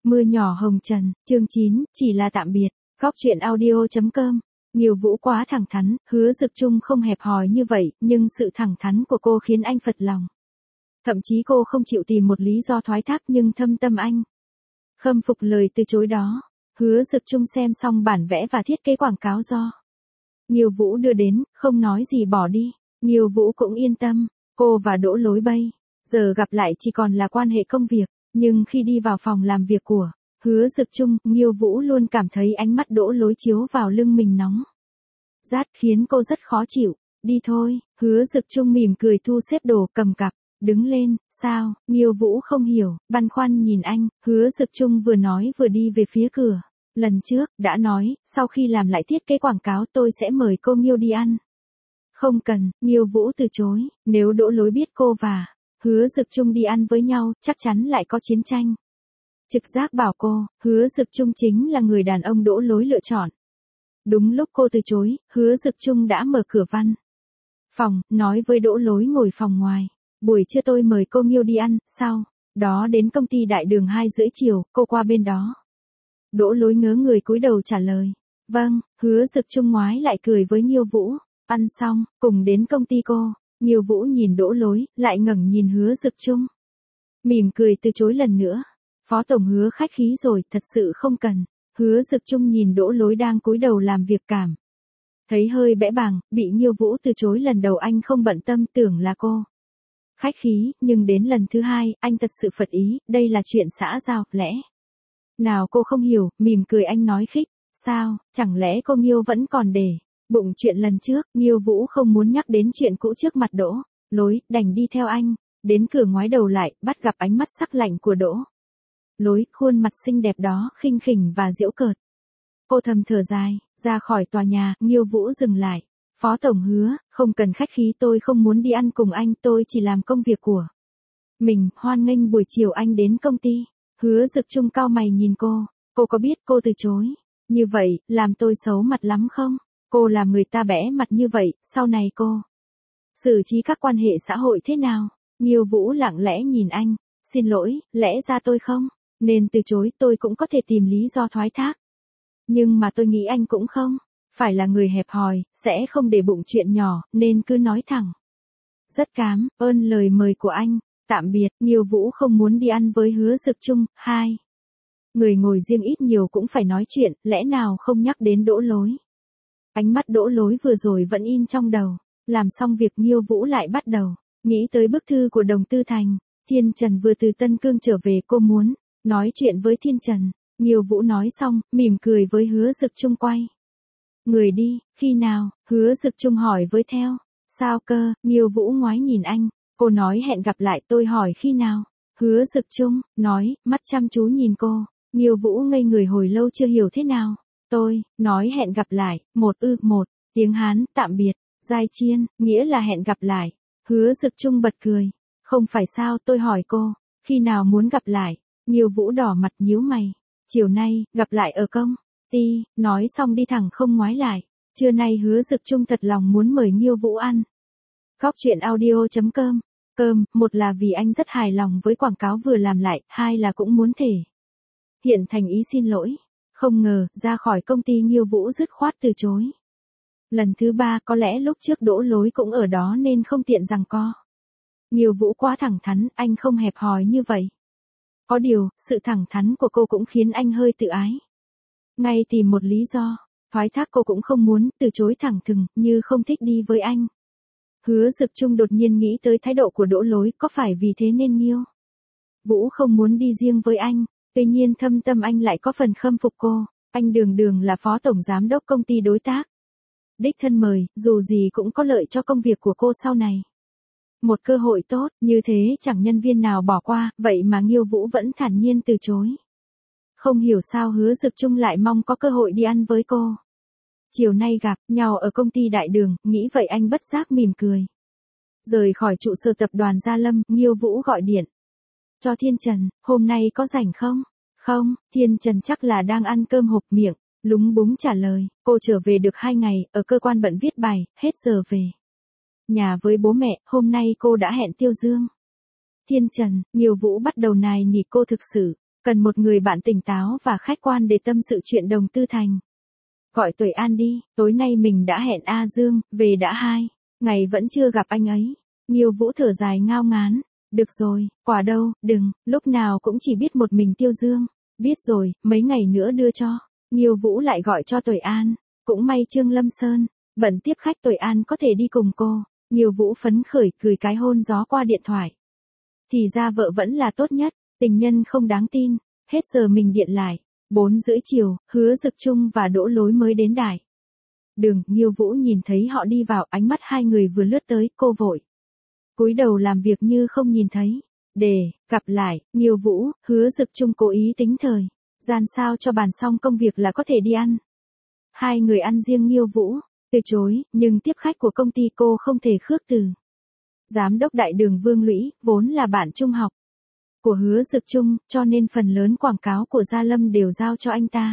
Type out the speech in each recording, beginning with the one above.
Mưa nhỏ hồng trần, chương 9, chỉ là tạm biệt. Góc truyện audio.com. Nghiêu Vũ quá thẳng thắn, Hứa Dực Trung không hẹp hòi như vậy, nhưng sự thẳng thắn của cô khiến anh phật lòng. Thậm chí cô không chịu tìm một lý do thoái thác nhưng thâm tâm anh khâm phục lời từ chối đó. Hứa Dực Trung xem xong bản vẽ và thiết kế quảng cáo do Nghiêu Vũ đưa đến, không nói gì bỏ đi. Nghiêu Vũ cũng yên tâm, cô và Đỗ Lối Bây giờ gặp lại chỉ còn là quan hệ công việc, nhưng khi đi vào phòng làm việc của Hứa Dực Trung, Nghiêu Vũ luôn cảm thấy ánh mắt Đỗ Lối chiếu vào lưng mình nóng rát khiến cô rất khó chịu. Đi thôi, Hứa Dực Trung mỉm cười thu xếp đồ cầm cặp, đứng lên. Sao? Nghiêu Vũ không hiểu, băn khoăn nhìn anh. Hứa Dực Trung vừa nói vừa đi về phía cửa. Lần trước, đã nói, sau khi làm lại thiết kế quảng cáo tôi sẽ mời cô Nghiêu đi ăn. Không cần, Nghiêu Vũ từ chối, nếu Đỗ Lối biết cô và Hứa Dực Trung đi ăn với nhau, chắc chắn lại có chiến tranh. Trực giác bảo cô, Hứa Dực Trung chính là người đàn ông Đỗ Lối lựa chọn. Đúng lúc cô từ chối, Hứa Dực Trung đã mở cửa văn phòng, nói với Đỗ Lối ngồi phòng ngoài. Buổi trưa tôi mời cô Nghiêu đi ăn, sau đó đến công ty Đại Đường 2:30 chiều, cô qua bên đó. Đỗ Lối ngớ người cúi đầu trả lời. Vâng. Hứa Dực Trung ngoái lại cười với Nghiêu Vũ. Ăn xong, cùng đến công ty cô. Nghiêu Vũ nhìn Đỗ Lối, lại ngẩng nhìn Hứa Dực Trung. Mỉm cười từ chối lần nữa. Phó tổng Hứa khách khí rồi, thật sự không cần. Hứa Dực Trung nhìn Đỗ Lối đang cúi đầu làm việc cảm thấy hơi bẽ bàng, bị Nghiêu Vũ từ chối lần đầu anh không bận tâm, tưởng là cô khách khí, nhưng đến lần thứ hai, anh thật sự phật ý, đây là chuyện xã giao, lẽ nào cô không hiểu. Mỉm cười anh nói khích. Sao, chẳng lẽ cô Nghiêu vẫn còn để bụng chuyện lần trước? Nghiêu Vũ không muốn nhắc đến chuyện cũ trước mặt Đỗ Lối, đành đi theo anh. Đến cửa ngoái đầu lại, bắt gặp ánh mắt sắc lạnh của Đỗ Lối, khuôn mặt xinh đẹp đó khinh khỉnh và giễu cợt. Cô thầm thở dài, ra khỏi tòa nhà. Nghiêu Vũ dừng lại. Phó tổng Hứa, không cần khách khí, tôi không muốn đi ăn cùng anh, tôi chỉ làm công việc của mình. Hoan nghênh buổi chiều anh đến công ty. Hứa Dực Trung cau mày nhìn cô có biết cô từ chối như vậy, làm tôi xấu mặt lắm không? Cô làm người ta bẽ mặt như vậy, sau này cô xử trí các quan hệ xã hội thế nào? Nghiêu Vũ lặng lẽ nhìn anh. Xin lỗi, lẽ ra tôi không nên từ chối, tôi cũng có thể tìm lý do thoái thác. Nhưng mà tôi nghĩ anh cũng không phải là người hẹp hòi, sẽ không để bụng chuyện nhỏ, nên cứ nói thẳng. Rất cảm ơn lời mời của anh. Tạm biệt. Nghiêu Vũ không muốn đi ăn với Hứa Dực Trung. Hai người ngồi riêng ít nhiều cũng phải nói chuyện, lẽ nào không nhắc đến Đỗ Lối. Ánh mắt Đỗ Lối vừa rồi vẫn in trong đầu. Làm xong việc, Nghiêu Vũ lại bắt đầu nghĩ tới bức thư của Đồng Tư Thành. Thiên Trần vừa từ Tân Cương trở về, cô muốn nói chuyện với Thiên Trần. Nghiêu Vũ nói xong, mỉm cười với Hứa Dực Trung quay người đi. Khi nào? Hứa Dực Trung hỏi với theo. Sao cơ? Nghiêu Vũ ngoái nhìn anh. Cô nói hẹn gặp lại, tôi hỏi khi nào? Hứa Dực Trung nói, mắt chăm chú nhìn cô. Nghiêu Vũ ngây người hồi lâu chưa hiểu thế nào. Tôi nói hẹn gặp lại. Một tiếng Hán, tạm biệt. Giai chiên, nghĩa là hẹn gặp lại. Hứa Dực Trung bật cười. Không phải sao, tôi hỏi cô khi nào muốn gặp lại? Nghiêu Vũ đỏ mặt nhíu mày. Chiều nay, gặp lại ở công ty. Nói xong đi thẳng không ngoái lại. Trưa nay Hứa Dực Trung thật lòng muốn mời Nghiêu Vũ ăn. Góc truyện audio.com. Một là vì anh rất hài lòng với quảng cáo vừa làm lại, hai là cũng muốn thể hiện thành ý xin lỗi. Không ngờ, ra khỏi công ty Nghiêu Vũ dứt khoát từ chối. Lần thứ ba, có lẽ lúc trước Đỗ Lối cũng ở đó nên không tiện giằng co. Nghiêu Vũ quá thẳng thắn, anh không hẹp hòi như vậy. Có điều, sự thẳng thắn của cô cũng khiến anh hơi tự ái. Ngay tìm một lý do thoái thác cô cũng không muốn, từ chối thẳng thừng, như không thích đi với anh. Hứa Dực Trung đột nhiên nghĩ tới thái độ của Đỗ Lối, có phải vì thế nên Nghiêu Vũ không muốn đi riêng với anh? Tuy nhiên thâm tâm anh lại có phần khâm phục cô. Anh đường là phó tổng giám đốc công ty đối tác đích thân mời, dù gì cũng có lợi cho công việc của cô sau này. Một cơ hội tốt, như thế chẳng nhân viên nào bỏ qua, vậy mà Nghiêu Vũ vẫn thản nhiên từ chối. Không hiểu sao Hứa Dực Trung lại mong có cơ hội đi ăn với cô. Chiều nay gặp nhau ở công ty Đại Đường, nghĩ vậy anh bất giác mỉm cười. Rời khỏi trụ sở tập đoàn Gia Lâm, Nghiêu Vũ gọi điện cho Thiên Trần. Hôm nay có rảnh không? Không. Thiên Trần chắc là đang ăn cơm hộp miệng, lúng búng trả lời. Cô trở về được 2 ngày, ở cơ quan bận viết bài, hết giờ về nhà với bố mẹ, hôm nay cô đã hẹn Tiêu Dương. Thiên Trần, Nghiêu Vũ bắt đầu nài nỉ cô thực sự Cần một người bạn tỉnh táo và khách quan để tâm sự chuyện đồng tư thành. Gọi Tuệ An đi, tối nay mình đã hẹn A Dương, về đã 2 ngày vẫn chưa gặp anh ấy. Nghiêu Vũ thở dài ngao ngán. Được rồi, quả đâu, đừng, lúc nào cũng chỉ biết một mình Tiêu Dương. Biết rồi, mấy ngày nữa đưa cho. Nghiêu Vũ lại gọi cho Tuệ An. Cũng may Trương Lâm Sơn bận tiếp khách, Tuệ An có thể đi cùng cô. Nghiêu Vũ phấn khởi cười cái hôn gió qua điện thoại. Thì ra vợ vẫn là tốt nhất, tình nhân không đáng tin. Hết giờ mình điện lại. 4:30 chiều, Hứa Dực Trung và Đỗ Lối mới đến đài đường. Nghiêu Vũ nhìn thấy họ đi vào, ánh mắt hai người vừa lướt tới, cô vội cúi đầu làm việc như không nhìn thấy. Gặp lại, Nghiêu Vũ, Hứa Dực Trung cố ý tính thời gian sao cho bàn xong công việc là có thể đi ăn. Hai người ăn riêng, Nghiêu Vũ từ chối, nhưng tiếp khách của công ty cô không thể khước từ. Giám đốc đại đường Vương Lũy, vốn là bạn trung học của Hứa Dực Trung, cho nên phần lớn quảng cáo của Gia Lâm đều giao cho anh ta.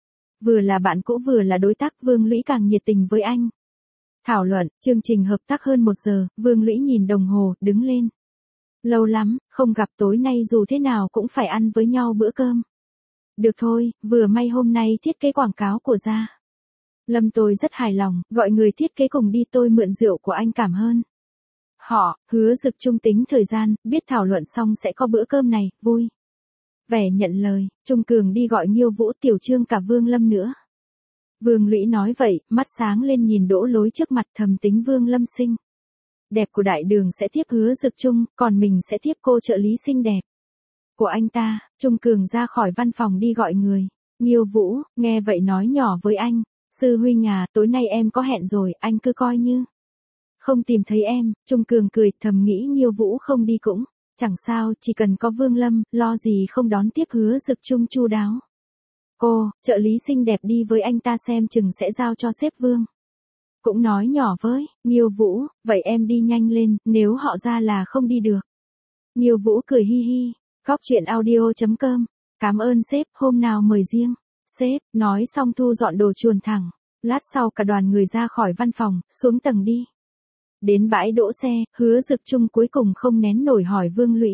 Vừa là bạn cũ vừa là đối tác, Vương Lũy càng nhiệt tình với anh. Thảo luận, chương trình hợp tác hơn 1 giờ, Vương Lũy nhìn đồng hồ, đứng lên. Lâu lắm, không gặp, tối nay dù thế nào cũng phải ăn với nhau bữa cơm. Được thôi, vừa may hôm nay thiết kế quảng cáo của Gia Lâm tôi rất hài lòng, gọi người thiết kế cùng đi, tôi mượn rượu của anh cảm ơn họ. Hứa Dực Trung tính thời gian, biết thảo luận xong sẽ có bữa cơm này, vui vẻ nhận lời. Trung Cường đi gọi Nghiêu Vũ, Tiểu Trương cả Vương Lâm nữa. Vương Lũy nói vậy, mắt sáng lên nhìn Đỗ Lối trước mặt, thầm tính Vương Lâm xinh đẹp của đại đường sẽ tiếp Hứa Dực Trung, còn mình sẽ tiếp cô trợ lý xinh đẹp của anh ta. Trung Cường ra khỏi văn phòng đi gọi người. Nghiêu Vũ nghe vậy nói nhỏ với anh, sư huynh à, tối nay em có hẹn rồi, anh cứ coi như không tìm thấy em. Trung Cường cười thầm nghĩ Nghiêu Vũ không đi cũng chẳng sao, chỉ cần có Vương Lâm, lo gì không đón tiếp Hứa Dực Trung chu đáo. Cô, trợ lý xinh đẹp đi với anh ta xem chừng sẽ giao cho sếp Vương. Cũng nói nhỏ với Nghiêu Vũ, vậy em đi nhanh lên, nếu họ ra là không đi được. Nghiêu Vũ cười hi hi. Góc truyện audio.com. Cảm ơn sếp, hôm nào mời riêng. Sếp, nói xong thu dọn đồ chuồn thẳng. Lát sau cả đoàn người ra khỏi văn phòng, xuống tầng đi. Đến bãi đỗ xe, Hứa Dực Trung cuối cùng không nén nổi hỏi Vương Lũy.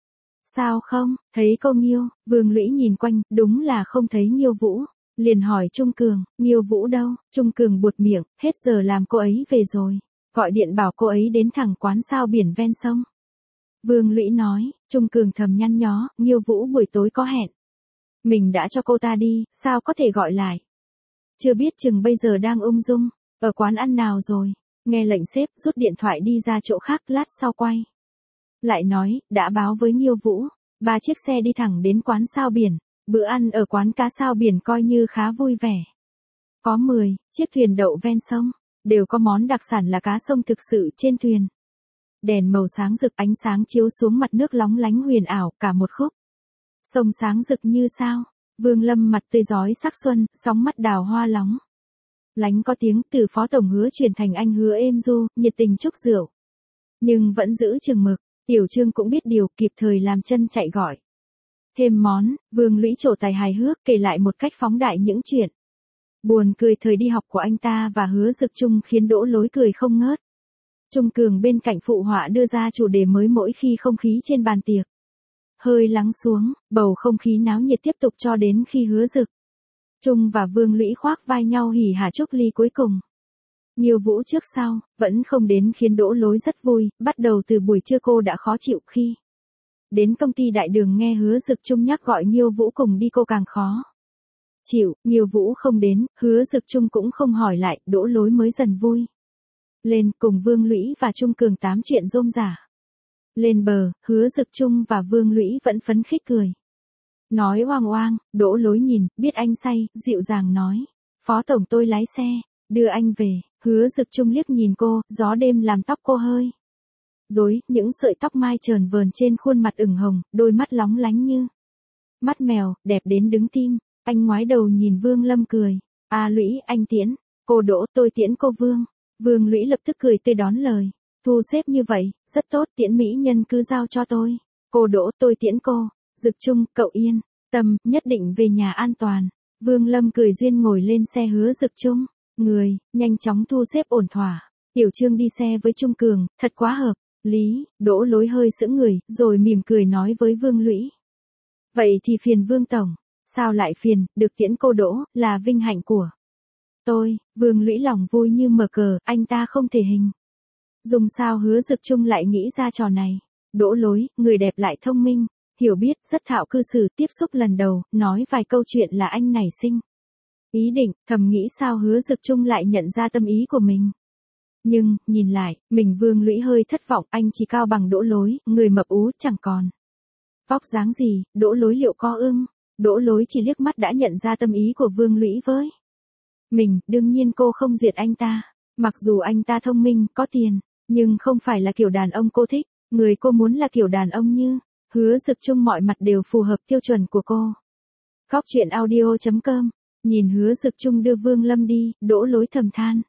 Sao không, thấy cô Nghiêu? Vương Lũy nhìn quanh, đúng là không thấy Nghiêu Vũ. Liền hỏi Trung Cường, Nghiêu Vũ đâu? Trung Cường buột miệng, hết giờ làm cô ấy về rồi. Gọi điện bảo cô ấy đến thẳng quán sao biển ven sông. Vương Lũy nói. Trung Cường thầm nhăn nhó, Nghiêu Vũ buổi tối có hẹn. Mình đã cho cô ta đi, sao có thể gọi lại? Chưa biết chừng bây giờ đang ung dung, ở quán ăn nào rồi. Nghe lệnh sếp, rút điện thoại đi ra chỗ khác, lát sau quay lại nói, đã báo với Nghiêu Vũ. 3 chiếc xe đi thẳng đến quán sao biển. Bữa ăn ở quán cá sao biển coi như khá vui vẻ. Có 10 chiếc thuyền đậu ven sông, đều có món đặc sản là cá sông thực sự trên thuyền. Đèn màu sáng rực, ánh sáng chiếu xuống mặt nước lóng lánh huyền ảo, cả một khúc sông sáng rực như sao. Vương Lâm mặt tươi rói sắc xuân, sóng mắt đào hoa lóng lánh có tiếng, từ phó tổng Hứa chuyển thành anh Hứa êm du, nhiệt tình chúc rượu. Nhưng vẫn giữ chừng mực. Tiểu Trương cũng biết điều, kịp thời làm chân chạy gọi thêm món. Vương Lũy trổ tài hài hước kể lại một cách phóng đại những chuyện buồn cười thời đi học của anh ta và Hứa Dực Trung, khiến Đỗ Lối cười không ngớt. Trung Cường bên cạnh phụ họa đưa ra chủ đề mới mỗi khi không khí trên bàn tiệc hơi lắng xuống, bầu không khí náo nhiệt tiếp tục cho đến khi Hứa Dực Trung và Vương Lũy khoác vai nhau hỉ hả chúc ly cuối cùng. Nghiêu Vũ trước sau, vẫn không đến, khiến Đỗ Lối rất vui. Bắt đầu từ buổi trưa cô đã khó chịu, khi đến công ty đại đường nghe Hứa Dực Trung nhắc gọi Nghiêu Vũ cùng đi cô càng khó chịu. Nghiêu Vũ không đến, Hứa Dực Trung cũng không hỏi lại, Đỗ Lối mới dần vui lên, cùng Vương Lũy và Trung Cường tám chuyện rôm rả. Lên bờ, Hứa Dực Trung và Vương Lũy vẫn phấn khích cười nói oang oang. Đỗ Lối nhìn, biết anh say, dịu dàng nói, phó tổng tôi lái xe đưa anh về. Hứa Dực Trung liếc nhìn cô, gió đêm làm tóc cô hơi rối, những sợi tóc mai trờn vờn trên khuôn mặt ửng hồng, đôi mắt lóng lánh như mắt mèo, đẹp đến đứng tim. Anh ngoái đầu nhìn Vương Lâm cười, a Lũy, anh tiễn cô Đỗ, tôi tiễn cô Vương. Vương Lũy lập tức cười tươi đón lời, thu xếp như vậy, rất tốt, tiễn mỹ nhân cứ giao cho tôi. Cô Đỗ, tôi tiễn cô. Dực Trung, cậu yên tâm, nhất định về nhà an toàn. Vương Lâm cười duyên ngồi lên xe Hứa Dực Trung, người nhanh chóng thu xếp ổn thỏa. Tiểu Trương đi xe với Trung Cường, thật quá hợp lý. Đỗ Lối hơi sững người, rồi mỉm cười nói với Vương Lũy, Vậy thì phiền Vương Tổng. Sao lại phiền, được tiễn cô Đỗ, là vinh hạnh của tôi. Vương Lũy lòng vui như mở cờ, anh ta không thể hình dùng sao Hứa Dực Trung lại nghĩ ra trò này. Đỗ Lối, người đẹp lại thông minh, hiểu biết, rất thạo cư xử, tiếp xúc lần đầu, nói vài câu chuyện là anh nảy sinh ý định, thầm nghĩ sao Hứa Dực Trung lại nhận ra tâm ý của mình. Nhưng, nhìn lại, mình Vương Lũy hơi thất vọng, anh chỉ cao bằng Đỗ Lối, người mập ú chẳng còn vóc dáng gì, Đỗ Lối liệu có ưng. Đỗ Lối chỉ liếc mắt đã nhận ra tâm ý của Vương Lũy với mình, đương nhiên cô không duyệt anh ta. Mặc dù anh ta thông minh, có tiền, nhưng không phải là kiểu đàn ông cô thích, người cô muốn là kiểu đàn ông như Hứa Dực Trung, mọi mặt đều phù hợp tiêu chuẩn của cô. Góc truyện audio.com. Nhìn Hứa Dực Trung đưa Vương Lâm đi, Đỗ Lối thầm than.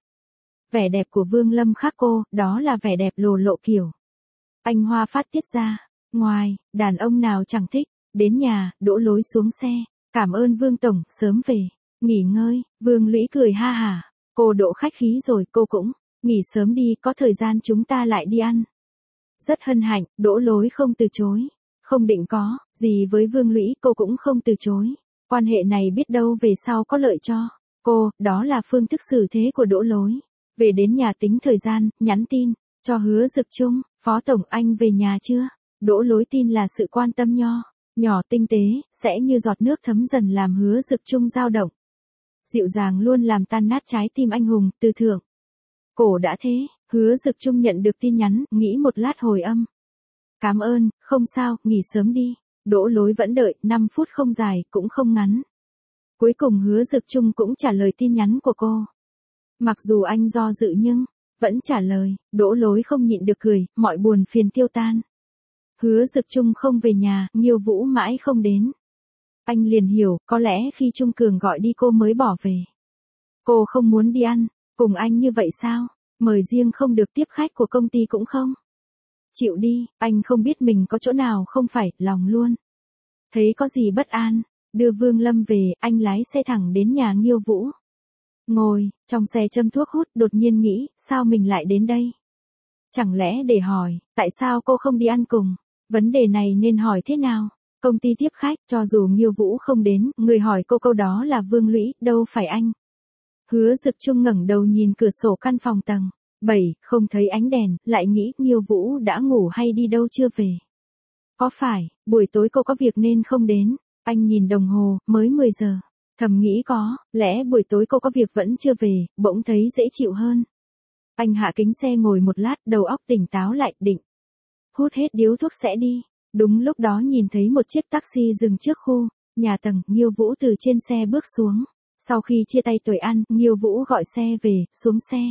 Vẻ đẹp của Vương Lâm khác cô, đó là vẻ đẹp lồ lộ kiểu anh hoa phát tiết ra. Ngoài, đàn ông nào chẳng thích. Đến nhà, Đỗ Lối xuống xe. Cảm ơn Vương Tổng, sớm về. Nghỉ ngơi, Vương Lũy cười ha hả. Cô Đỗ khách khí rồi, cô cũng nghỉ sớm đi, có thời gian chúng ta lại đi ăn. Rất hân hạnh, Đỗ Lối không từ chối. Không định có gì với Vương Lũy, cô cũng không từ chối. Quan hệ này biết đâu về sau có lợi cho cô, đó là phương thức xử thế của Đỗ Lối. Về đến nhà tính thời gian, nhắn tin cho Hứa Dực Trung, Phó Tổng anh về nhà chưa? Đỗ Lối tin là sự quan tâm nhỏ tinh tế, sẽ như giọt nước thấm dần làm Hứa Dực Trung dao động. Dịu dàng luôn làm tan nát trái tim anh hùng, từ thượng cổ đã thế. Hứa Dực Trung nhận được tin nhắn, nghĩ một lát hồi âm. Cảm ơn, không sao, nghỉ sớm đi. Đỗ Lối vẫn đợi, 5 phút không dài, cũng không ngắn. Cuối cùng Hứa Dực Trung cũng trả lời tin nhắn của cô. Mặc dù anh do dự nhưng vẫn trả lời. Đỗ Lối không nhịn được cười, mọi buồn phiền tiêu tan. Hứa Dực Trung không về nhà, Nghiêu Vũ mãi không đến. Anh liền hiểu, có lẽ khi Trung Cường gọi đi cô mới bỏ về. Cô không muốn đi ăn cùng anh như vậy sao? Mời riêng không được, tiếp khách của công ty cũng không chịu đi. Anh không biết mình có chỗ nào không phải, lòng luôn thấy có gì bất an. Đưa Vương Lâm về, anh lái xe thẳng đến nhà Nghiêu Vũ. Ngồi trong xe châm thuốc hút, đột nhiên nghĩ, sao mình lại đến đây? Chẳng lẽ để hỏi, tại sao cô không đi ăn cùng? Vấn đề này nên hỏi thế nào? Công ty tiếp khách, cho dù Nghiêu Vũ không đến, người hỏi cô câu đó là Vương Lũy, đâu phải anh. Hứa Dực Trung ngẩng đầu nhìn cửa sổ căn phòng tầng 7, không thấy ánh đèn, lại nghĩ Nghiêu Vũ đã ngủ hay đi đâu chưa về. Có phải, buổi tối cô có việc nên không đến? Anh nhìn đồng hồ, mới 10 giờ. Thầm nghĩ có lẽ buổi tối cô có việc vẫn chưa về, bỗng thấy dễ chịu hơn. Anh hạ kính xe ngồi một lát, đầu óc tỉnh táo lại, định hút hết điếu thuốc sẽ đi. Đúng lúc đó nhìn thấy một chiếc taxi dừng trước khu nhà tầng, Nghiêu Vũ từ trên xe bước xuống. Sau khi chia tay Tuệ An, Nghiêu Vũ gọi xe về, xuống xe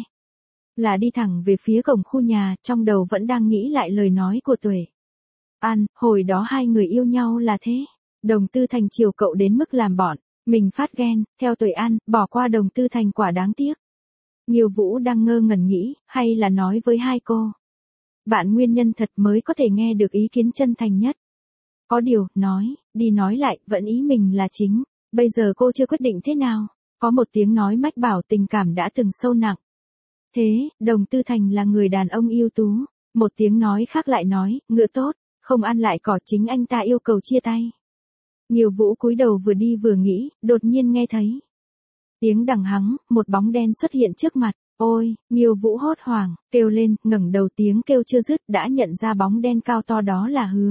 là đi thẳng về phía cổng khu nhà, trong đầu vẫn đang nghĩ lại lời nói của Tuệ An, hồi đó hai người yêu nhau là thế. Đồng Tư Thành chiều cậu đến mức làm bọn mình phát ghen, theo Tuệ An, bỏ qua Đồng Tư Thành quả đáng tiếc. Nghiêu Vũ đang ngơ ngẩn nghĩ, hay là nói với hai cô bạn nguyên nhân thật mới có thể nghe được ý kiến chân thành nhất. Có điều, nói đi nói lại, vẫn ý mình là chính. Bây giờ cô chưa quyết định thế nào. Có một tiếng nói mách bảo tình cảm đã từng sâu nặng. Thế, Đồng Tư Thành là người đàn ông ưu tú. Một tiếng nói khác lại nói, ngựa tốt, không ăn lại cỏ, chính anh ta yêu cầu chia tay. Nghiêu Vũ cúi đầu vừa đi vừa nghĩ, đột nhiên nghe thấy tiếng đằng hắng, một bóng đen xuất hiện trước mặt. Ôi, Nghiêu Vũ hốt hoảng, kêu lên, ngẩng đầu tiếng kêu chưa dứt, đã nhận ra bóng đen cao to đó là Hứa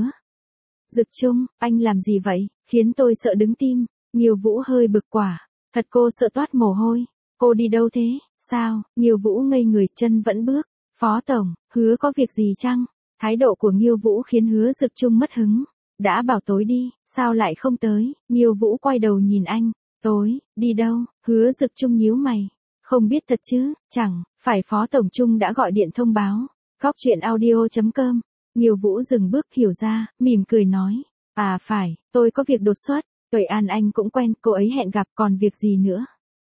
Dực Trung. Anh làm gì vậy? Khiến tôi sợ đứng tim. Nghiêu Vũ hơi bực quả. Thật cô sợ toát mồ hôi. Cô đi đâu thế? Sao? Nghiêu Vũ ngây người, chân vẫn bước. Phó Tổng, Hứa có việc gì chăng? Thái độ của Nghiêu Vũ khiến Hứa Dực Trung mất hứng. Đã bảo tối đi, sao lại không tới? Nghiêu Vũ quay đầu nhìn anh. Tối, đi đâu? Hứa Dực Trung nhíu mày. Không biết thật chứ, chẳng phải Phó Tổng Trung đã gọi điện thông báo. Góc truyện audio.com. Nghiêu Vũ dừng bước, hiểu ra, mỉm cười nói. À phải, tôi có việc đột xuất. Tuệ An anh cũng quen, cô ấy hẹn gặp, còn việc gì nữa?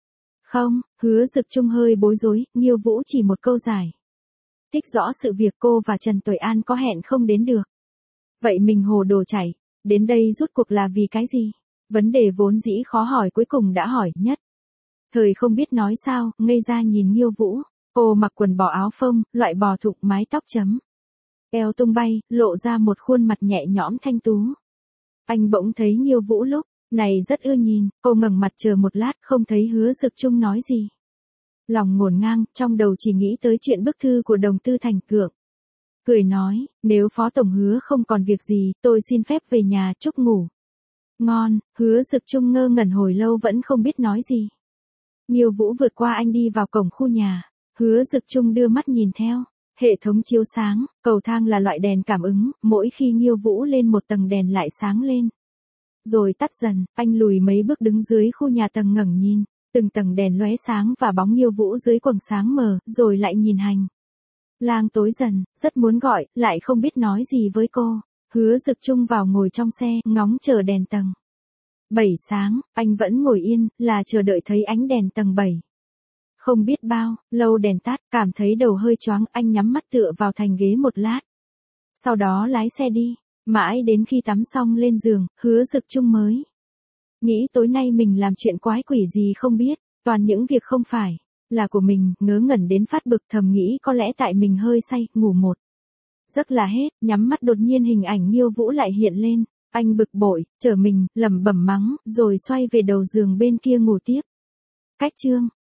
Không, Hứa Dực Trung hơi bối rối, Nghiêu Vũ chỉ một câu giải thích rõ sự việc cô và Trần Tuệ An có hẹn không đến được. Vậy mình hồ đồ chảy, đến đây rút cuộc là vì cái gì? Vấn đề vốn dĩ khó hỏi cuối cùng đã hỏi nhất. Thời không biết nói sao, ngây ra nhìn Nghiêu Vũ. Cô mặc quần bò áo phông, loại bò thụng, mái tóc chấm eo tung bay, lộ ra một khuôn mặt nhẹ nhõm thanh tú. Anh bỗng thấy Nghiêu Vũ lúc này rất ưa nhìn, cô ngẩng mặt chờ một lát không thấy Hứa Dực Trung nói gì. Lòng ngổn ngang, trong đầu chỉ nghĩ tới chuyện bức thư của Đồng Tư Thành Cượng. Cười nói, nếu Phó Tổng Hứa không còn việc gì, tôi xin phép về nhà chúc ngủ ngon. Hứa Dực Trung ngơ ngẩn hồi lâu vẫn không biết nói gì. Nghiêu Vũ vượt qua anh đi vào cổng khu nhà. Hứa Dực Trung đưa mắt nhìn theo. Hệ thống chiếu sáng, cầu thang là loại đèn cảm ứng, mỗi khi Nghiêu Vũ lên một tầng đèn lại sáng lên. Rồi tắt dần, anh lùi mấy bước đứng dưới khu nhà tầng ngẩng nhìn, từng tầng đèn lóe sáng và bóng Nghiêu Vũ dưới quầng sáng mờ, rồi lại nhìn hành lang tối dần, rất muốn gọi, lại không biết nói gì với cô. Hứa Dực Trung vào ngồi trong xe, ngóng chờ đèn tầng 7 sáng, anh vẫn ngồi yên, là chờ đợi thấy ánh đèn tầng 7. Không biết bao lâu đèn tắt, cảm thấy đầu hơi choáng, anh nhắm mắt tựa vào thành ghế một lát. Sau đó lái xe đi, mãi đến khi tắm xong lên giường, Hứa Dực Trung mới nghĩ tối nay mình làm chuyện quái quỷ gì không biết, toàn những việc không phải là của mình, ngớ ngẩn đến phát bực, thầm nghĩ có lẽ tại mình hơi say, ngủ một giấc là hết, nhắm mắt đột nhiên hình ảnh Nghiêu Vũ lại hiện lên, anh bực bội, trở mình, lẩm bẩm mắng, rồi xoay về đầu giường bên kia ngủ tiếp. Cách chương